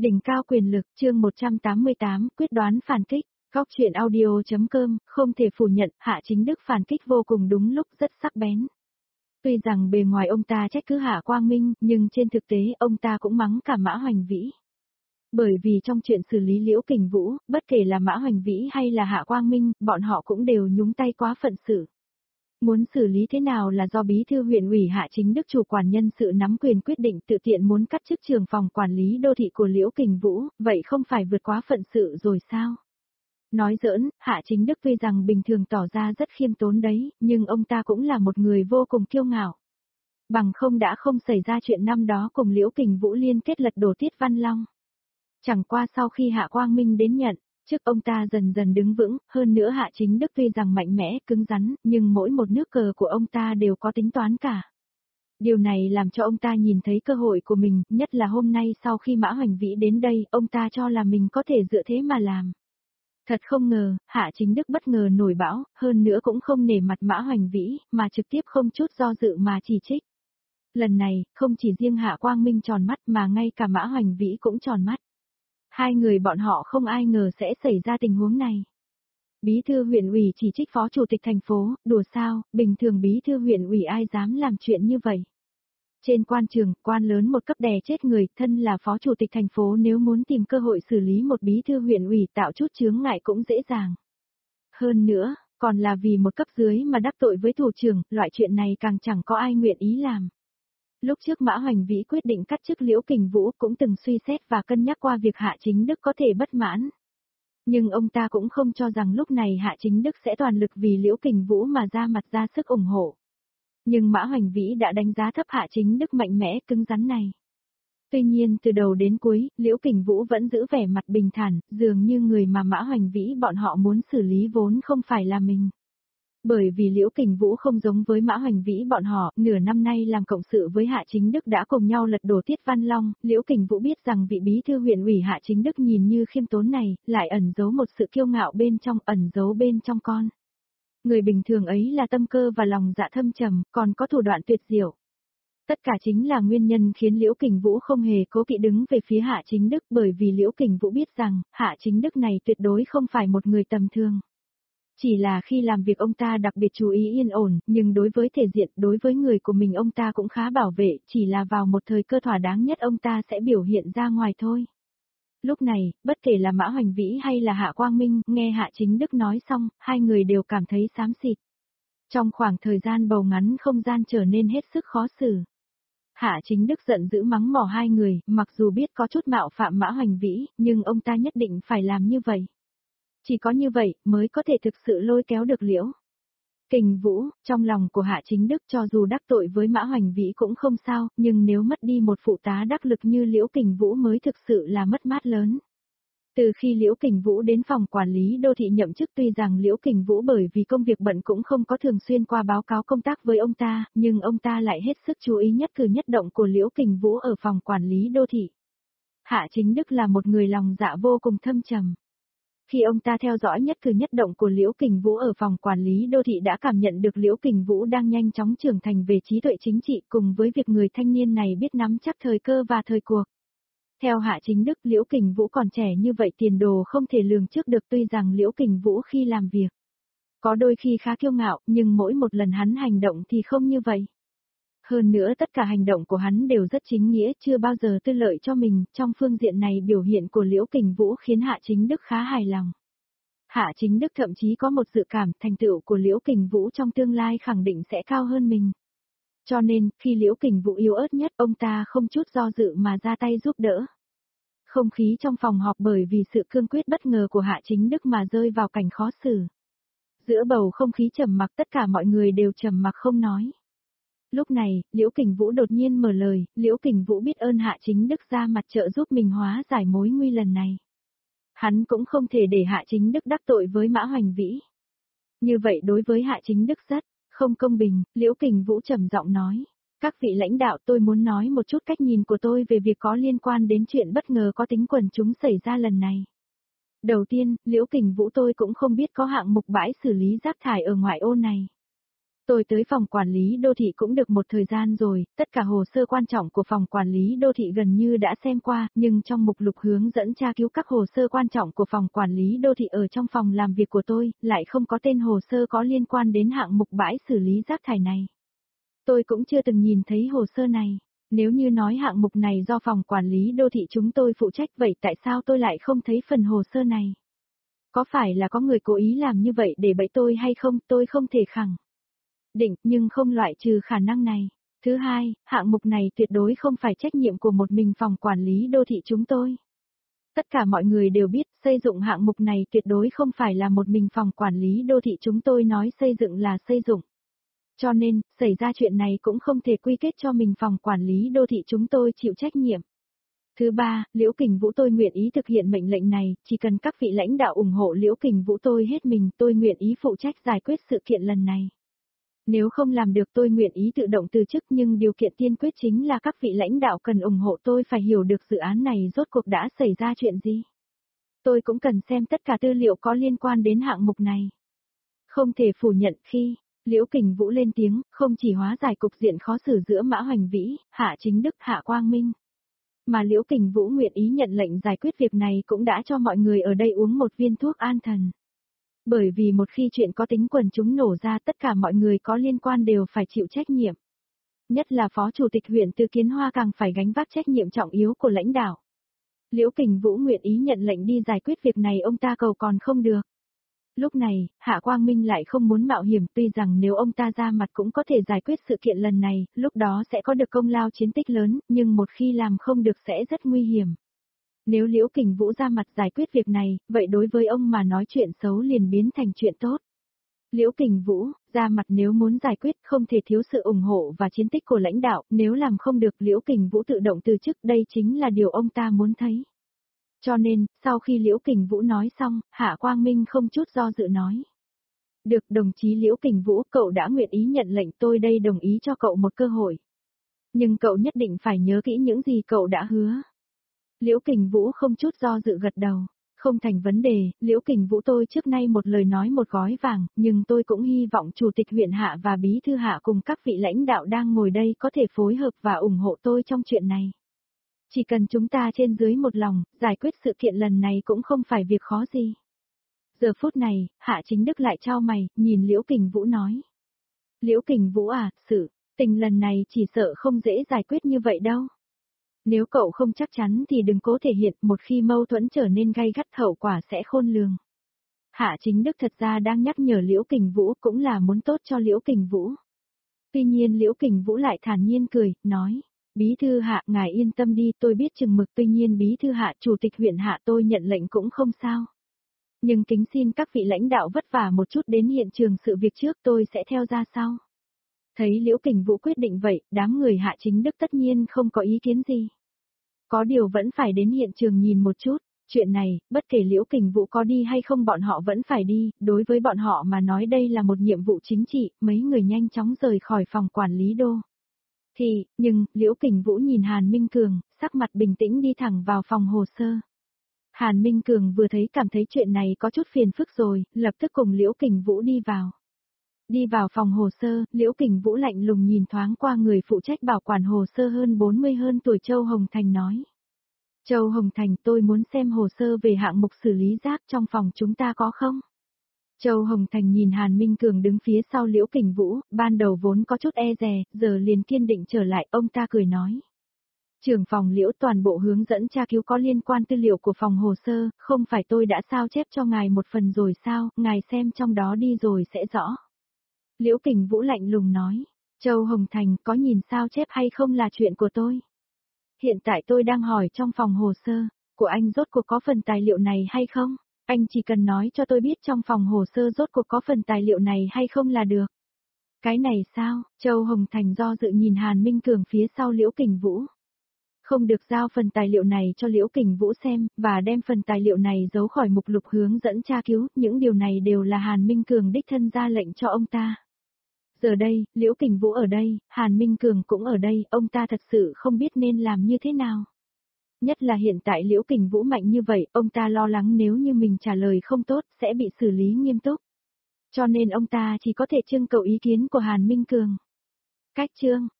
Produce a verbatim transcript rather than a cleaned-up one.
Đỉnh cao quyền lực, chương một trăm tám mươi tám, quyết đoán phản kích. Góc truyện audio.com, không thể phủ nhận, Hạ Chính Đức phản kích vô cùng đúng lúc, rất sắc bén. Tuy rằng bề ngoài ông ta trách cứ Hạ Quang Minh, nhưng trên thực tế ông ta cũng mắng cả Mã Hoành Vĩ. Bởi vì trong chuyện xử lý Liễu Kình Vũ, bất kể là Mã Hoành Vĩ hay là Hạ Quang Minh, bọn họ cũng đều nhúng tay quá phận sự. Muốn xử lý thế nào là do bí thư huyện ủy Hạ Chính Đức chủ quản nhân sự nắm quyền quyết định, tự tiện muốn cắt chức trưởng phòng quản lý đô thị của Liễu Kình Vũ, vậy không phải vượt quá phận sự rồi sao? Nói giỡn, Hạ Chính Đức tuy rằng bình thường tỏ ra rất khiêm tốn đấy, nhưng ông ta cũng là một người vô cùng kiêu ngạo. Bằng không đã không xảy ra chuyện năm đó cùng Liễu Kình Vũ liên kết lật đổ Tiết Văn Long. Chẳng qua sau khi Hạ Quang Minh đến nhận, trước ông ta dần dần đứng vững, hơn nữa Hạ Chính Đức tuy rằng mạnh mẽ, cứng rắn, nhưng mỗi một nước cờ của ông ta đều có tính toán cả. Điều này làm cho ông ta nhìn thấy cơ hội của mình, nhất là hôm nay sau khi Mã Hoành Vĩ đến đây, ông ta cho là mình có thể dựa thế mà làm. Thật không ngờ, Hạ Chính Đức bất ngờ nổi bão, hơn nữa cũng không nể mặt Mã Hoành Vĩ, mà trực tiếp không chút do dự mà chỉ trích. Lần này, không chỉ riêng Hạ Quang Minh tròn mắt mà ngay cả Mã Hoành Vĩ cũng tròn mắt. Hai người bọn họ không ai ngờ sẽ xảy ra tình huống này. Bí thư huyện ủy chỉ trích phó chủ tịch thành phố, đùa sao, bình thường bí thư huyện ủy ai dám làm chuyện như vậy. Trên quan trường, quan lớn một cấp đè chết người, thân là phó chủ tịch thành phố nếu muốn tìm cơ hội xử lý một bí thư huyện ủy tạo chút chướng ngại cũng dễ dàng. Hơn nữa, còn là vì một cấp dưới mà đắc tội với thủ trưởng, loại chuyện này càng chẳng có ai nguyện ý làm. Lúc trước Mã Hoành Vĩ quyết định cắt chức Liễu Kình Vũ cũng từng suy xét và cân nhắc qua việc Hạ Chính Đức có thể bất mãn. Nhưng ông ta cũng không cho rằng lúc này Hạ Chính Đức sẽ toàn lực vì Liễu Kình Vũ mà ra mặt ra sức ủng hộ. Nhưng Mã Hoành Vĩ đã đánh giá thấp Hạ Chính Đức mạnh mẽ cứng rắn này. Tuy nhiên từ đầu đến cuối, Liễu Kình Vũ vẫn giữ vẻ mặt bình thản, dường như người mà Mã Hoành Vĩ bọn họ muốn xử lý vốn không phải là mình. Bởi vì Liễu Kình Vũ không giống với Mã Hoành Vĩ bọn họ, nửa năm nay làm cộng sự với Hạ Chính Đức đã cùng nhau lật đổ Tiết Văn Long, Liễu Kình Vũ biết rằng vị bí thư huyện ủy Hạ Chính Đức nhìn như khiêm tốn này, lại ẩn giấu một sự kiêu ngạo bên trong, ẩn giấu bên trong con. Người bình thường ấy là tâm cơ và lòng dạ thâm trầm, còn có thủ đoạn tuyệt diệu. Tất cả chính là nguyên nhân khiến Liễu Kình Vũ không hề cố kỵ đứng về phía Hạ Chính Đức, bởi vì Liễu Kình Vũ biết rằng, Hạ Chính Đức này tuyệt đối không phải một người tầm thường. Chỉ là khi làm việc ông ta đặc biệt chú ý yên ổn, nhưng đối với thể diện, đối với người của mình ông ta cũng khá bảo vệ, chỉ là vào một thời cơ thỏa đáng nhất ông ta sẽ biểu hiện ra ngoài thôi. Lúc này, bất kể là Mã Hoành Vĩ hay là Hạ Quang Minh, nghe Hạ Chính Đức nói xong, hai người đều cảm thấy xám xịt. Trong khoảng thời gian bầu ngắn không gian trở nên hết sức khó xử. Hạ Chính Đức giận dữ mắng mỏ hai người, mặc dù biết có chút mạo phạm Mã Hoành Vĩ, nhưng ông ta nhất định phải làm như vậy. Chỉ có như vậy mới có thể thực sự lôi kéo được Liễu Kình Vũ. Trong lòng của Hạ Chính Đức cho dù đắc tội với Mã Hoành Vĩ cũng không sao, nhưng nếu mất đi một phụ tá đắc lực như Liễu Kình Vũ mới thực sự là mất mát lớn. Từ khi Liễu Kình Vũ đến phòng quản lý đô thị nhậm chức, tuy rằng Liễu Kình Vũ bởi vì công việc bận cũng không có thường xuyên qua báo cáo công tác với ông ta, nhưng ông ta lại hết sức chú ý nhất cử nhất động của Liễu Kình Vũ ở phòng quản lý đô thị. Hạ Chính Đức là một người lòng dạ vô cùng thâm trầm. Khi ông ta theo dõi nhất cử nhất động của Liễu Kình Vũ ở phòng quản lý đô thị đã cảm nhận được Liễu Kình Vũ đang nhanh chóng trưởng thành về trí tuệ chính trị, cùng với việc người thanh niên này biết nắm chắc thời cơ và thời cuộc. Theo Hạ Chính Đức, Liễu Kình Vũ còn trẻ như vậy tiền đồ không thể lường trước được, tuy rằng Liễu Kình Vũ khi làm việc có đôi khi khá kiêu ngạo, nhưng mỗi một lần hắn hành động thì không như vậy. Hơn nữa tất cả hành động của hắn đều rất chính nghĩa, chưa bao giờ tư lợi cho mình, trong phương diện này biểu hiện của Liễu Kình Vũ khiến Hạ Chính Đức khá hài lòng. Hạ Chính Đức thậm chí có một dự cảm thành tựu của Liễu Kình Vũ trong tương lai khẳng định sẽ cao hơn mình. Cho nên, khi Liễu Kình Vũ yếu ớt nhất, ông ta không chút do dự mà ra tay giúp đỡ. Không khí trong phòng họp bởi vì sự cương quyết bất ngờ của Hạ Chính Đức mà rơi vào cảnh khó xử. Giữa bầu không khí trầm mặc tất cả mọi người đều trầm mặc không nói. Lúc này, Liễu Kình Vũ đột nhiên mở lời, Liễu Kình Vũ biết ơn Hạ Chính Đức ra mặt trợ giúp mình hóa giải mối nguy lần này. Hắn cũng không thể để Hạ Chính Đức đắc tội với Mã Hoành Vĩ. Như vậy đối với Hạ Chính Đức rất không công bình, Liễu Kình Vũ trầm giọng nói. Các vị lãnh đạo, tôi muốn nói một chút cách nhìn của tôi về việc có liên quan đến chuyện bất ngờ có tính quần chúng xảy ra lần này. Đầu tiên, Liễu Kình Vũ tôi cũng không biết có hạng mục bãi xử lý rác thải ở ngoại ô này. Tôi tới phòng quản lý đô thị cũng được một thời gian rồi, tất cả hồ sơ quan trọng của phòng quản lý đô thị gần như đã xem qua, nhưng trong mục lục hướng dẫn tra cứu các hồ sơ quan trọng của phòng quản lý đô thị ở trong phòng làm việc của tôi, lại không có tên hồ sơ có liên quan đến hạng mục bãi xử lý rác thải này. Tôi cũng chưa từng nhìn thấy hồ sơ này. Nếu như nói hạng mục này do phòng quản lý đô thị chúng tôi phụ trách, vậy tại sao tôi lại không thấy phần hồ sơ này? Có phải là có người cố ý làm như vậy để bẫy tôi hay không, tôi không thể khẳng định, nhưng không loại trừ khả năng này. Thứ hai, hạng mục này tuyệt đối không phải trách nhiệm của một mình phòng quản lý đô thị chúng tôi. Tất cả mọi người đều biết, xây dựng hạng mục này tuyệt đối không phải là một mình phòng quản lý đô thị chúng tôi nói xây dựng là xây dựng. Cho nên, xảy ra chuyện này cũng không thể quy kết cho mình phòng quản lý đô thị chúng tôi chịu trách nhiệm. Thứ ba, Liễu Kình Vũ tôi nguyện ý thực hiện mệnh lệnh này, chỉ cần các vị lãnh đạo ủng hộ Liễu Kình Vũ tôi hết mình, tôi nguyện ý phụ trách giải quyết sự kiện lần này. Nếu không làm được tôi nguyện ý tự động từ chức, nhưng điều kiện tiên quyết chính là các vị lãnh đạo cần ủng hộ tôi phải hiểu được dự án này rốt cuộc đã xảy ra chuyện gì. Tôi cũng cần xem tất cả tư liệu có liên quan đến hạng mục này. Không thể phủ nhận khi Liễu Kình Vũ lên tiếng, không chỉ hóa giải cục diện khó xử giữa Mã Hoành Vĩ, Hạ Chính Đức, Hạ Quang Minh, mà Liễu Kình Vũ nguyện ý nhận lệnh giải quyết việc này cũng đã cho mọi người ở đây uống một viên thuốc an thần. Bởi vì một khi chuyện có tính quần chúng nổ ra, tất cả mọi người có liên quan đều phải chịu trách nhiệm. Nhất là Phó Chủ tịch huyện Từ Kiến Hoa càng phải gánh vác trách nhiệm trọng yếu của lãnh đạo. Liễu Kình Vũ nguyện ý nhận lệnh đi giải quyết việc này, ông ta cầu còn không được. Lúc này, Hạ Quang Minh lại không muốn mạo hiểm, tuy rằng nếu ông ta ra mặt cũng có thể giải quyết sự kiện lần này, lúc đó sẽ có được công lao chiến tích lớn, nhưng một khi làm không được sẽ rất nguy hiểm. Nếu Liễu Kình Vũ ra mặt giải quyết việc này, vậy đối với ông mà nói chuyện xấu liền biến thành chuyện tốt. Liễu Kình Vũ, ra mặt nếu muốn giải quyết không thể thiếu sự ủng hộ và chiến tích của lãnh đạo, nếu làm không được Liễu Kình Vũ tự động từ chức, đây chính là điều ông ta muốn thấy. Cho nên, sau khi Liễu Kình Vũ nói xong, Hạ Quang Minh không chút do dự nói. Được, đồng chí Liễu Kình Vũ, cậu đã nguyện ý nhận lệnh, tôi đây đồng ý cho cậu một cơ hội. Nhưng cậu nhất định phải nhớ kỹ những gì cậu đã hứa. Liễu Kình Vũ không chút do dự gật đầu. Không thành vấn đề, Liễu Kình Vũ tôi trước nay một lời nói một gói vàng, nhưng tôi cũng hy vọng Chủ tịch huyện Hạ và Bí thư Hạ cùng các vị lãnh đạo đang ngồi đây có thể phối hợp và ủng hộ tôi trong chuyện này. Chỉ cần chúng ta trên dưới một lòng, giải quyết sự kiện lần này cũng không phải việc khó gì. Giờ phút này, Hạ Chính Đức lại chau mày, nhìn Liễu Kình Vũ nói. Liễu Kình Vũ à, sự tình lần này chỉ sợ không dễ giải quyết như vậy đâu. Nếu cậu không chắc chắn thì đừng cố thể hiện, một khi mâu thuẫn trở nên gay gắt hậu quả sẽ khôn lường. Hạ Chính Đức thật ra đang nhắc nhở Liễu Kình Vũ cũng là muốn tốt cho Liễu Kình Vũ. Tuy nhiên Liễu Kình Vũ lại thản nhiên cười, nói. Bí thư Hạ, ngài yên tâm đi, tôi biết chừng mực, tuy nhiên Bí thư Hạ, Chủ tịch huyện Hạ tôi nhận lệnh cũng không sao. Nhưng kính xin các vị lãnh đạo vất vả một chút đến hiện trường sự việc trước, tôi sẽ theo ra sau. Thấy Liễu Kình Vũ quyết định vậy, đám người Hạ Chính Đức tất nhiên không có ý kiến gì. Có điều vẫn phải đến hiện trường nhìn một chút, chuyện này, bất kể Liễu Kình Vũ có đi hay không bọn họ vẫn phải đi, đối với bọn họ mà nói đây là một nhiệm vụ chính trị, mấy người nhanh chóng rời khỏi phòng quản lý đô. Thì, nhưng, Liễu Kình Vũ nhìn Hàn Minh Cường, sắc mặt bình tĩnh đi thẳng vào phòng hồ sơ. Hàn Minh Cường vừa thấy cảm thấy chuyện này có chút phiền phức rồi, lập tức cùng Liễu Kình Vũ đi vào. Đi vào phòng hồ sơ, Liễu Kình Vũ lạnh lùng nhìn thoáng qua người phụ trách bảo quản hồ sơ hơn bốn mươi hơn tuổi Châu Hồng Thành nói. Châu Hồng Thành, tôi muốn xem hồ sơ về hạng mục xử lý rác trong phòng chúng ta có không? Châu Hồng Thành nhìn Hàn Minh Cường đứng phía sau Liễu Kình Vũ, ban đầu vốn có chút e dè, giờ liền kiên định trở lại, ông ta cười nói. Trưởng phòng Liễu, toàn bộ hướng dẫn tra cứu có liên quan tư liệu của phòng hồ sơ, không phải tôi đã sao chép cho ngài một phần rồi sao, ngài xem trong đó đi rồi sẽ rõ. Liễu Kình Vũ lạnh lùng nói, Châu Hồng Thành, có nhìn sao chép hay không là chuyện của tôi. Hiện tại tôi đang hỏi trong phòng hồ sơ, của anh rốt cuộc có phần tài liệu này hay không? Anh chỉ cần nói cho tôi biết trong phòng hồ sơ rốt cuộc có phần tài liệu này hay không là được. Cái này sao? Châu Hồng Thành do dự nhìn Hàn Minh Cường phía sau Liễu Kình Vũ. Không được giao phần tài liệu này cho Liễu Kình Vũ xem, và đem phần tài liệu này giấu khỏi mục lục hướng dẫn tra cứu, những điều này đều là Hàn Minh Cường đích thân ra lệnh cho ông ta. Giờ đây, Liễu Kình Vũ ở đây, Hàn Minh Cường cũng ở đây, ông ta thật sự không biết nên làm như thế nào. Nhất là hiện tại Liễu Kình Vũ mạnh như vậy, ông ta lo lắng nếu như mình trả lời không tốt, sẽ bị xử lý nghiêm túc. Cho nên ông ta chỉ có thể trưng cầu ý kiến của Hàn Minh Cường. Cách chương